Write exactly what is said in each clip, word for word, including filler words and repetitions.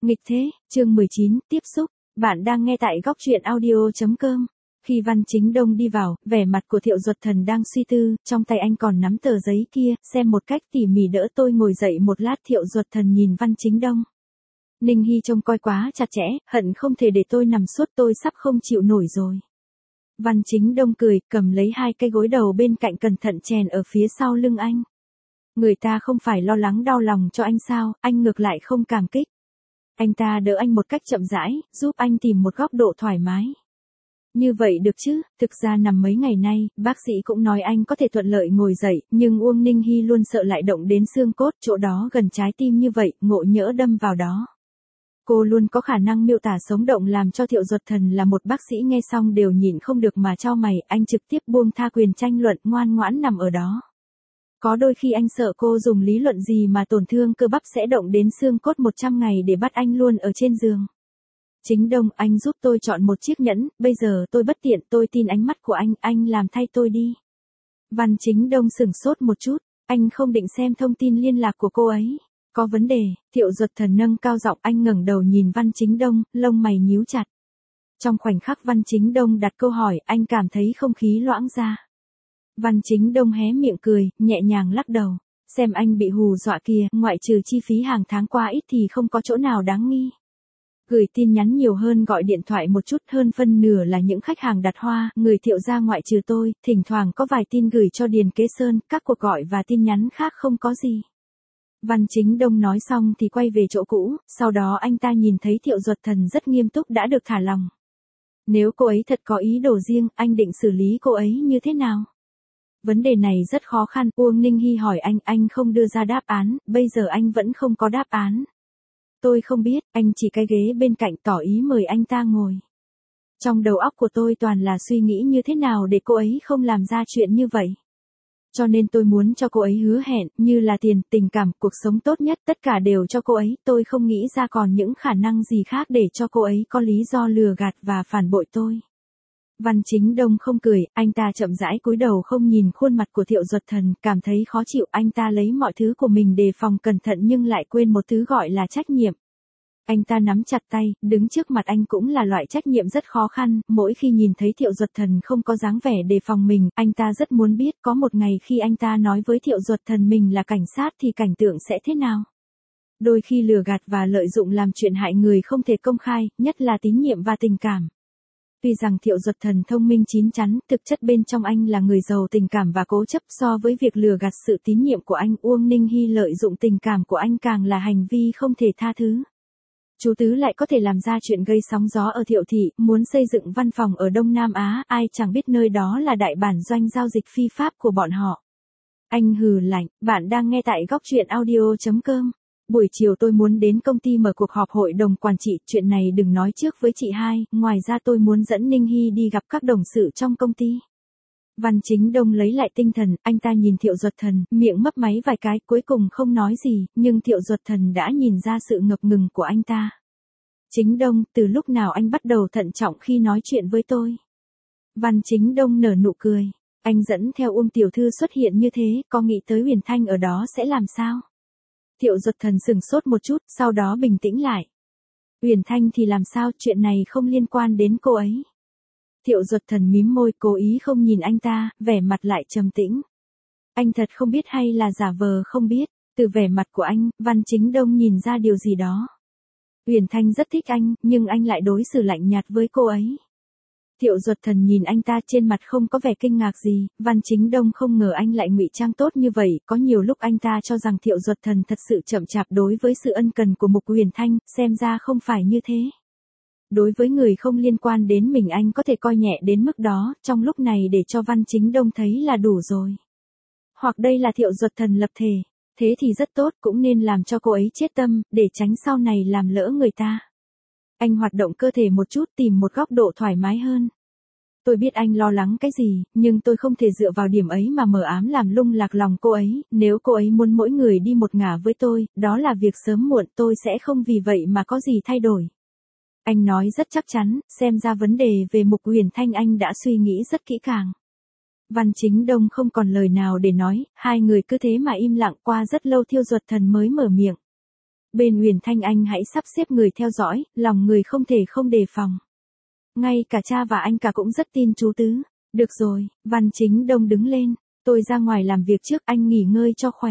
Nghịch thế, chương mười chín, tiếp xúc, bạn đang nghe tại góc truyện audio chấm com. Khi Văn Chính Đông đi vào, vẻ mặt của Thiệu Duật Thần đang suy tư, trong tay anh còn nắm tờ giấy kia, xem một cách tỉ mỉ đỡ tôi ngồi dậy một lát. Thiệu Duật Thần nhìn Văn Chính Đông. Ninh Hy trông coi quá chặt chẽ, hận không thể để tôi nằm suốt, tôi sắp không chịu nổi rồi. Văn Chính Đông cười, cầm lấy hai cái gối đầu bên cạnh cẩn thận chèn ở phía sau lưng anh. Người ta không phải lo lắng đau lòng cho anh sao, anh ngược lại không cảm kích. Anh ta đỡ anh một cách chậm rãi, giúp anh tìm một góc độ thoải mái. Như vậy được chứ, thực ra nằm mấy ngày nay, bác sĩ cũng nói anh có thể thuận lợi ngồi dậy, nhưng Uông Ninh Hy luôn sợ lại động đến xương cốt, chỗ đó gần trái tim như vậy, ngộ nhỡ đâm vào đó. Cô luôn có khả năng miêu tả sống động làm cho Thiệu Duật Thần là một bác sĩ nghe xong đều nhịn không được mà chau mày, anh trực tiếp buông tha quyền tranh luận, ngoan ngoãn nằm ở đó. Có đôi khi anh sợ cô dùng lý luận gì mà tổn thương cơ bắp sẽ động đến xương cốt một trăm ngày để bắt anh luôn ở trên giường. Chính Đông, anh giúp tôi chọn một chiếc nhẫn, bây giờ tôi bất tiện, tôi tin ánh mắt của anh, anh làm thay tôi đi. Văn Chính Đông sửng sốt một chút, anh không định xem thông tin liên lạc của cô ấy. Có vấn đề, Thiệu Duật Thần nâng cao giọng, anh ngẩng đầu nhìn Văn Chính Đông, lông mày nhíu chặt. Trong khoảnh khắc Văn Chính Đông đặt câu hỏi, anh cảm thấy không khí loãng ra. Văn Chính Đông hé miệng cười, nhẹ nhàng lắc đầu. Xem anh bị hù dọa kìa, ngoại trừ chi phí hàng tháng qua ít thì không có chỗ nào đáng nghi. Gửi tin nhắn nhiều hơn gọi điện thoại một chút, hơn phân nửa là những khách hàng đặt hoa, người Thiệu gia ngoại trừ tôi, thỉnh thoảng có vài tin gửi cho Điền Kế Sơn, các cuộc gọi và tin nhắn khác không có gì. Văn Chính Đông nói xong thì quay về chỗ cũ, sau đó anh ta nhìn thấy Thiệu Duật Thần rất nghiêm túc đã được thả lòng. Nếu cô ấy thật có ý đồ riêng, anh định xử lý cô ấy như thế nào? Vấn đề này rất khó khăn, Uông Ninh Hy hỏi anh, anh không đưa ra đáp án, bây giờ anh vẫn không có đáp án. Tôi không biết, anh chỉ cái ghế bên cạnh tỏ ý mời anh ta ngồi. Trong đầu óc của tôi toàn là suy nghĩ như thế nào để cô ấy không làm ra chuyện như vậy. Cho nên tôi muốn cho cô ấy hứa hẹn, như là tiền, tình cảm, cuộc sống tốt nhất, tất cả đều cho cô ấy, tôi không nghĩ ra còn những khả năng gì khác để cho cô ấy có lý do lừa gạt và phản bội tôi. Văn Chính Đông không cười, anh ta chậm rãi cúi đầu không nhìn khuôn mặt của Thiệu Duật Thần, cảm thấy khó chịu, anh ta lấy mọi thứ của mình đề phòng cẩn thận nhưng lại quên một thứ gọi là trách nhiệm. Anh ta nắm chặt tay, đứng trước mặt anh cũng là loại trách nhiệm rất khó khăn, mỗi khi nhìn thấy Thiệu Duật Thần không có dáng vẻ đề phòng mình, anh ta rất muốn biết có một ngày khi anh ta nói với Thiệu Duật Thần mình là cảnh sát thì cảnh tượng sẽ thế nào. Đôi khi lừa gạt và lợi dụng làm chuyện hại người không thể công khai, nhất là tín nhiệm và tình cảm. Tuy rằng Thiệu Duật Thần thông minh chín chắn, thực chất bên trong anh là người giàu tình cảm và cố chấp, so với việc lừa gạt sự tín nhiệm của anh, Uông Ninh Hy lợi dụng tình cảm của anh càng là hành vi không thể tha thứ. Chú Tứ lại có thể làm ra chuyện gây sóng gió ở Thiệu thị, muốn xây dựng văn phòng ở Đông Nam Á, ai chẳng biết nơi đó là đại bản doanh giao dịch phi pháp của bọn họ. Anh hừ lạnh, bạn đang nghe tại góc truyện audio chấm com. Buổi chiều tôi muốn đến công ty mở cuộc họp hội đồng quản trị, chuyện này đừng nói trước với chị hai, ngoài ra tôi muốn dẫn Ninh Hy đi gặp các đồng sự trong công ty. Văn Chính Đông lấy lại tinh thần, anh ta nhìn Thiệu Duật Thần, miệng mấp máy vài cái, cuối cùng không nói gì, nhưng Thiệu Duật Thần đã nhìn ra sự ngập ngừng của anh ta. Chính Đông, từ lúc nào anh bắt đầu thận trọng khi nói chuyện với tôi? Văn Chính Đông nở nụ cười, anh dẫn theo Uông tiểu thư xuất hiện như thế, có nghĩ tới Huyền Thanh ở đó sẽ làm sao? Thiệu Duật Thần sừng sốt một chút, sau đó bình tĩnh lại. Huyền Thanh thì làm sao, chuyện này không liên quan đến cô ấy. Thiệu Duật Thần mím môi, cố ý không nhìn anh ta, vẻ mặt lại trầm tĩnh. Anh thật không biết hay là giả vờ không biết, từ vẻ mặt của anh, Văn Chính Đông nhìn ra điều gì đó. Huyền Thanh rất thích anh, nhưng anh lại đối xử lạnh nhạt với cô ấy. Thiệu Duật Thần nhìn anh ta trên mặt không có vẻ kinh ngạc gì, Văn Chính Đông không ngờ anh lại ngụy trang tốt như vậy, có nhiều lúc anh ta cho rằng Thiệu Duật Thần thật sự chậm chạp đối với sự ân cần của Mục Huyền Thanh, xem ra không phải như thế. Đối với người không liên quan đến mình anh có thể coi nhẹ đến mức đó, trong lúc này để cho Văn Chính Đông thấy là đủ rồi. Hoặc đây là Thiệu Duật Thần lập thể, thế thì rất tốt, cũng nên làm cho cô ấy chết tâm, để tránh sau này làm lỡ người ta. Anh hoạt động cơ thể một chút, tìm một góc độ thoải mái hơn. Tôi biết anh lo lắng cái gì, nhưng tôi không thể dựa vào điểm ấy mà mờ ám làm lung lạc lòng cô ấy, nếu cô ấy muốn mỗi người đi một ngả với tôi, đó là việc sớm muộn, tôi sẽ không vì vậy mà có gì thay đổi. Anh nói rất chắc chắn, xem ra vấn đề về Mục Huyền Thanh anh đã suy nghĩ rất kỹ càng. Văn Chính Đông không còn lời nào để nói, hai người cứ thế mà im lặng, qua rất lâu Thiệu Duật Thần mới mở miệng. bên Uyển Thanh anh hãy sắp xếp người theo dõi, lòng người không thể không đề phòng. Ngay cả cha và anh cả cũng rất tin chú Tứ. Được rồi, Văn Chính Đông đứng lên, tôi ra ngoài làm việc trước, anh nghỉ ngơi cho khỏe.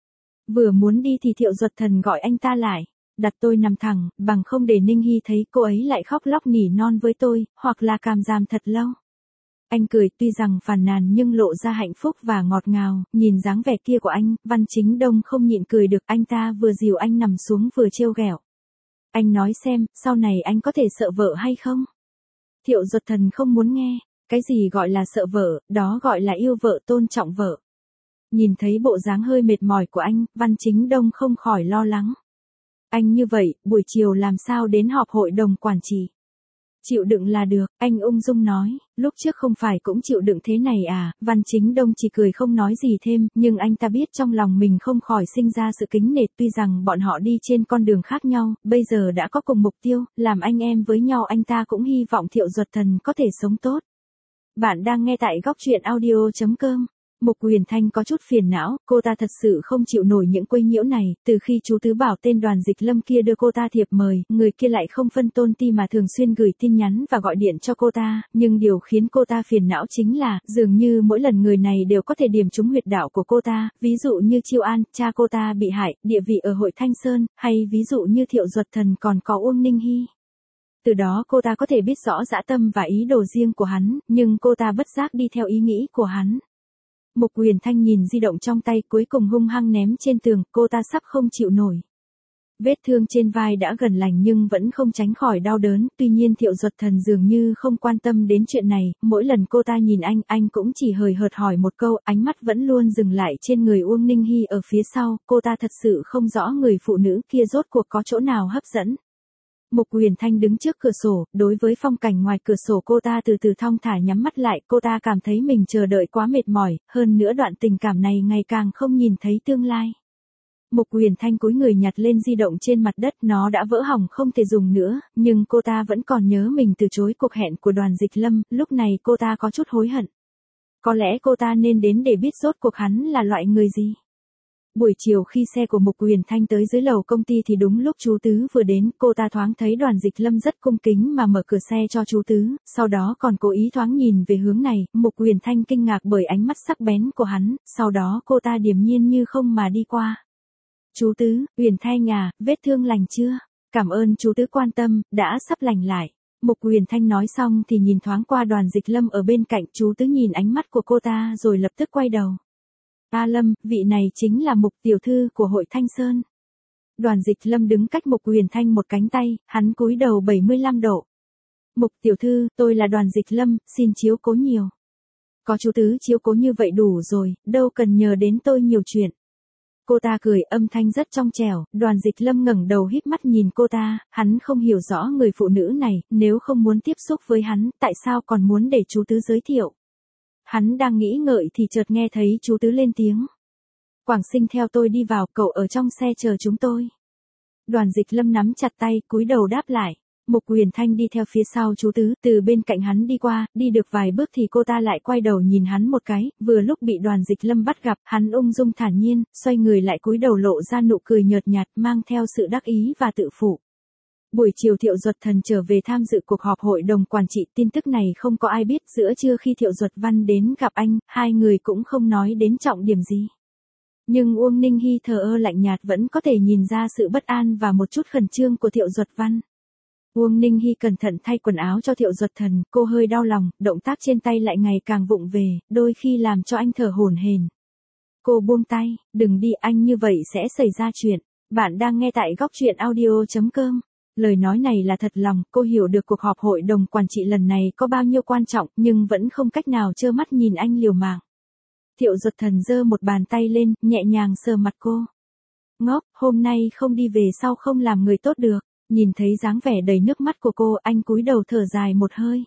Vừa muốn đi thì Thiệu Duật Thần gọi anh ta lại, đặt tôi nằm thẳng, bằng không để Ninh Hy thấy cô ấy lại khóc lóc nỉ non với tôi, hoặc là càm ràm thật lâu. Anh cười, tuy rằng phàn nàn nhưng lộ ra hạnh phúc và ngọt ngào, nhìn dáng vẻ kia của anh, Văn Chính Đông không nhịn cười được, anh ta vừa dìu anh nằm xuống vừa trêu ghẹo. Anh nói xem, sau này anh có thể sợ vợ hay không? Thiệu Duật Thần không muốn nghe, cái gì gọi là sợ vợ, đó gọi là yêu vợ tôn trọng vợ. Nhìn thấy bộ dáng hơi mệt mỏi của anh, Văn Chính Đông không khỏi lo lắng. Anh như vậy, buổi chiều làm sao đến họp hội đồng quản trị? Chịu đựng là được, anh ung dung nói, lúc trước không phải cũng chịu đựng thế này à? Văn Chính Đông chỉ cười không nói gì thêm, nhưng anh ta biết trong lòng mình không khỏi sinh ra sự kính nể, tuy rằng bọn họ đi trên con đường khác nhau, bây giờ đã có cùng mục tiêu, làm anh em với nhau, anh ta cũng hy vọng Thiệu Duật Thần có thể sống tốt. Bạn đang nghe tại góc truyện audio chấm com. Mục Uyển Thanh có chút phiền não, cô ta thật sự không chịu nổi những quấy nhiễu này, từ khi chú Tứ bảo tên Đoàn Dịch Lâm kia đưa cô ta thiệp mời, người kia lại không phân tôn ti mà thường xuyên gửi tin nhắn và gọi điện cho cô ta, nhưng điều khiến cô ta phiền não chính là, dường như mỗi lần người này đều có thể điểm trúng huyệt đạo của cô ta, ví dụ như Chiêu An, cha cô ta bị hại, địa vị ở hội Thanh Sơn, hay ví dụ như Thiệu Duật Thần còn có Uông Ninh Hy. Từ đó cô ta có thể biết rõ dã tâm và ý đồ riêng của hắn, nhưng cô ta bất giác đi theo ý nghĩ của hắn. Mục Uyển Thanh nhìn di động trong tay, cuối cùng hung hăng ném trên tường, cô ta sắp không chịu nổi. Vết thương trên vai đã gần lành nhưng vẫn không tránh khỏi đau đớn, tuy nhiên Thiệu Duật Thần dường như không quan tâm đến chuyện này, mỗi lần cô ta nhìn anh, anh cũng chỉ hời hợt hỏi một câu, ánh mắt vẫn luôn dừng lại trên người Uông Ninh Hy ở phía sau, cô ta thật sự không rõ người phụ nữ kia rốt cuộc có chỗ nào hấp dẫn. Mục Uyển Thanh đứng trước cửa sổ, đối với phong cảnh ngoài cửa sổ cô ta từ từ thong thả nhắm mắt lại, cô ta cảm thấy mình chờ đợi quá mệt mỏi, hơn nữa đoạn tình cảm này ngày càng không nhìn thấy tương lai. Mục Uyển Thanh cúi người nhặt lên di động trên mặt đất, nó đã vỡ hỏng không thể dùng nữa, nhưng cô ta vẫn còn nhớ mình từ chối cuộc hẹn của Đoàn Dịch Lâm, lúc này cô ta có chút hối hận. Có lẽ cô ta nên đến để biết rốt cuộc hắn là loại người gì. Buổi chiều khi xe của Mục Uyển Thanh tới dưới lầu công ty thì đúng lúc chú Tứ vừa đến, cô ta thoáng thấy Đoàn Dịch Lâm rất cung kính mà mở cửa xe cho chú Tứ, sau đó còn cố ý thoáng nhìn về hướng này, Mục Uyển Thanh kinh ngạc bởi ánh mắt sắc bén của hắn, sau đó cô ta điềm nhiên như không mà đi qua. Chú Tứ, Uyển Thanh à, vết thương lành chưa? Cảm ơn chú Tứ quan tâm, đã sắp lành lại. Mục Uyển Thanh nói xong thì nhìn thoáng qua Đoàn Dịch Lâm ở bên cạnh, chú Tứ nhìn ánh mắt của cô ta rồi lập tức quay đầu. A Lâm, vị này chính là Mục tiểu thư của hội Thanh Sơn. Đoàn Dịch Lâm đứng cách Mục Uyển Thanh một cánh tay, hắn cúi đầu bảy mươi lăm độ. Mục tiểu thư, tôi là Đoàn Dịch Lâm, xin chiếu cố nhiều. Có chú Tứ chiếu cố như vậy đủ rồi, đâu cần nhờ đến tôi nhiều chuyện. Cô ta cười, âm thanh rất trong trẻo, Đoàn Dịch Lâm ngẩng đầu híp mắt nhìn cô ta, hắn không hiểu rõ người phụ nữ này, nếu không muốn tiếp xúc với hắn, tại sao còn muốn để chú Tứ giới thiệu. Hắn đang nghĩ ngợi thì chợt nghe thấy chú Tứ lên tiếng. Quảng Sinh theo tôi đi vào, cậu ở trong xe chờ chúng tôi. Đoàn Dịch Lâm nắm chặt tay, cúi đầu đáp lại. Mục Uyển Thanh đi theo phía sau chú Tứ, từ bên cạnh hắn đi qua, đi được vài bước thì cô ta lại quay đầu nhìn hắn một cái, vừa lúc bị Đoàn Dịch Lâm bắt gặp, hắn ung dung thản nhiên, xoay người lại cúi đầu lộ ra nụ cười nhợt nhạt, mang theo sự đắc ý và tự phụ. Buổi chiều Thiệu Duật Thần trở về tham dự cuộc họp hội đồng quản trị, tin tức này không có ai biết, giữa trưa khi Thiệu Duật Văn đến gặp anh, hai người cũng không nói đến trọng điểm gì. Nhưng Uông Ninh Hy thờ ơ lạnh nhạt vẫn có thể nhìn ra sự bất an và một chút khẩn trương của Thiệu Duật Văn. Uông Ninh Hy cẩn thận thay quần áo cho Thiệu Duật Thần, cô hơi đau lòng, động tác trên tay lại ngày càng vụng về, đôi khi làm cho anh thở hổn hển. Cô buông tay, đừng đi, anh như vậy sẽ xảy ra chuyện. Bạn đang nghe tại góc truyện audio chấm com. Lời nói này là thật lòng, cô hiểu được cuộc họp hội đồng quản trị lần này có bao nhiêu quan trọng, nhưng vẫn không cách nào trơ mắt nhìn anh liều mạng. Thiệu Duật Thần giơ một bàn tay lên, nhẹ nhàng sờ mặt cô. Ngốc, hôm nay không đi về sau không làm người tốt được. Nhìn thấy dáng vẻ đầy nước mắt của cô, anh cúi đầu thở dài một hơi.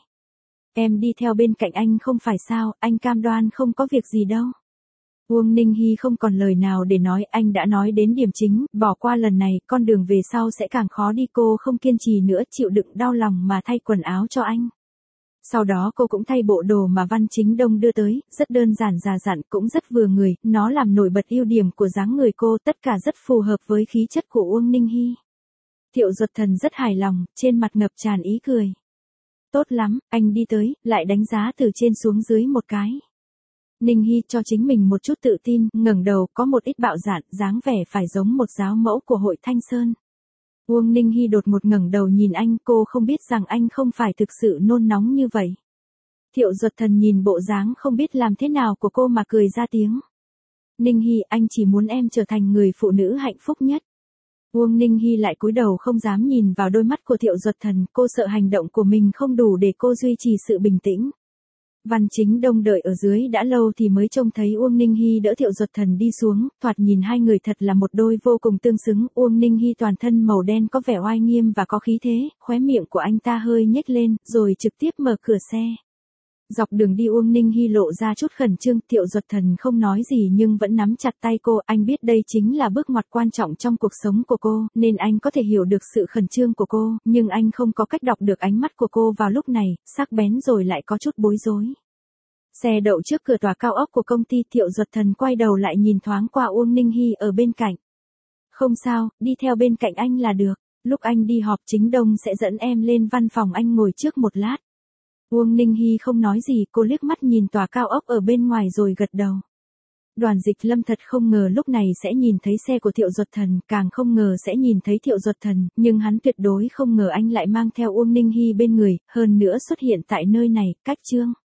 Em đi theo bên cạnh anh không phải sao, anh cam đoan không có việc gì đâu. Uông Ninh Hy không còn lời nào để nói, anh đã nói đến điểm chính, bỏ qua lần này, con đường về sau sẽ càng khó đi, cô không kiên trì nữa, chịu đựng đau lòng mà thay quần áo cho anh. Sau đó cô cũng thay bộ đồ mà Văn Chính Đông đưa tới, rất đơn giản già dặn cũng rất vừa người, nó làm nổi bật ưu điểm của dáng người cô, tất cả rất phù hợp với khí chất của Uông Ninh Hy. Thiệu Duật Thần rất hài lòng, trên mặt ngập tràn ý cười. Tốt lắm, anh đi tới, lại đánh giá từ trên xuống dưới một cái. Ninh Hy cho chính mình một chút tự tin, ngẩng đầu, có một ít bạo dạn, dáng vẻ phải giống một giáo mẫu của hội Thanh Sơn. Uông Ninh Hy đột ngột ngẩng đầu nhìn anh, cô không biết rằng anh không phải thực sự nôn nóng như vậy. Thiệu Duật Thần nhìn bộ dáng không biết làm thế nào của cô mà cười ra tiếng. Ninh Hy, anh chỉ muốn em trở thành người phụ nữ hạnh phúc nhất. Uông Ninh Hy lại cúi đầu không dám nhìn vào đôi mắt của Thiệu Duật Thần, cô sợ hành động của mình không đủ để cô duy trì sự bình tĩnh. Văn Chính Đông đợi ở dưới đã lâu thì mới trông thấy Uông Ninh Hy đỡ Thiệu Duật Thần đi xuống, thoạt nhìn hai người thật là một đôi vô cùng tương xứng. Uông Ninh Hy toàn thân màu đen có vẻ oai nghiêm và có khí thế, khóe miệng của anh ta hơi nhếch lên, rồi trực tiếp mở cửa xe. Dọc đường đi Uông Ninh Hy lộ ra chút khẩn trương, Thiệu Duật Thần không nói gì nhưng vẫn nắm chặt tay cô, anh biết đây chính là bước ngoặt quan trọng trong cuộc sống của cô, nên anh có thể hiểu được sự khẩn trương của cô, nhưng anh không có cách đọc được ánh mắt của cô vào lúc này, sắc bén rồi lại có chút bối rối. Xe đậu trước cửa tòa cao ốc của công ty, Thiệu Duật Thần quay đầu lại nhìn thoáng qua Uông Ninh Hy ở bên cạnh. Không sao, đi theo bên cạnh anh là được, lúc anh đi họp Chính Đông sẽ dẫn em lên văn phòng anh ngồi trước một lát. Uông Ninh Hy không nói gì, cô liếc mắt nhìn tòa cao ốc ở bên ngoài rồi gật đầu. Đoàn Dịch Lâm thật không ngờ lúc này sẽ nhìn thấy xe của Thiệu Duật Thần, càng không ngờ sẽ nhìn thấy Thiệu Duật Thần, nhưng hắn tuyệt đối không ngờ anh lại mang theo Uông Ninh Hy bên người, hơn nữa xuất hiện tại nơi này, cách chương.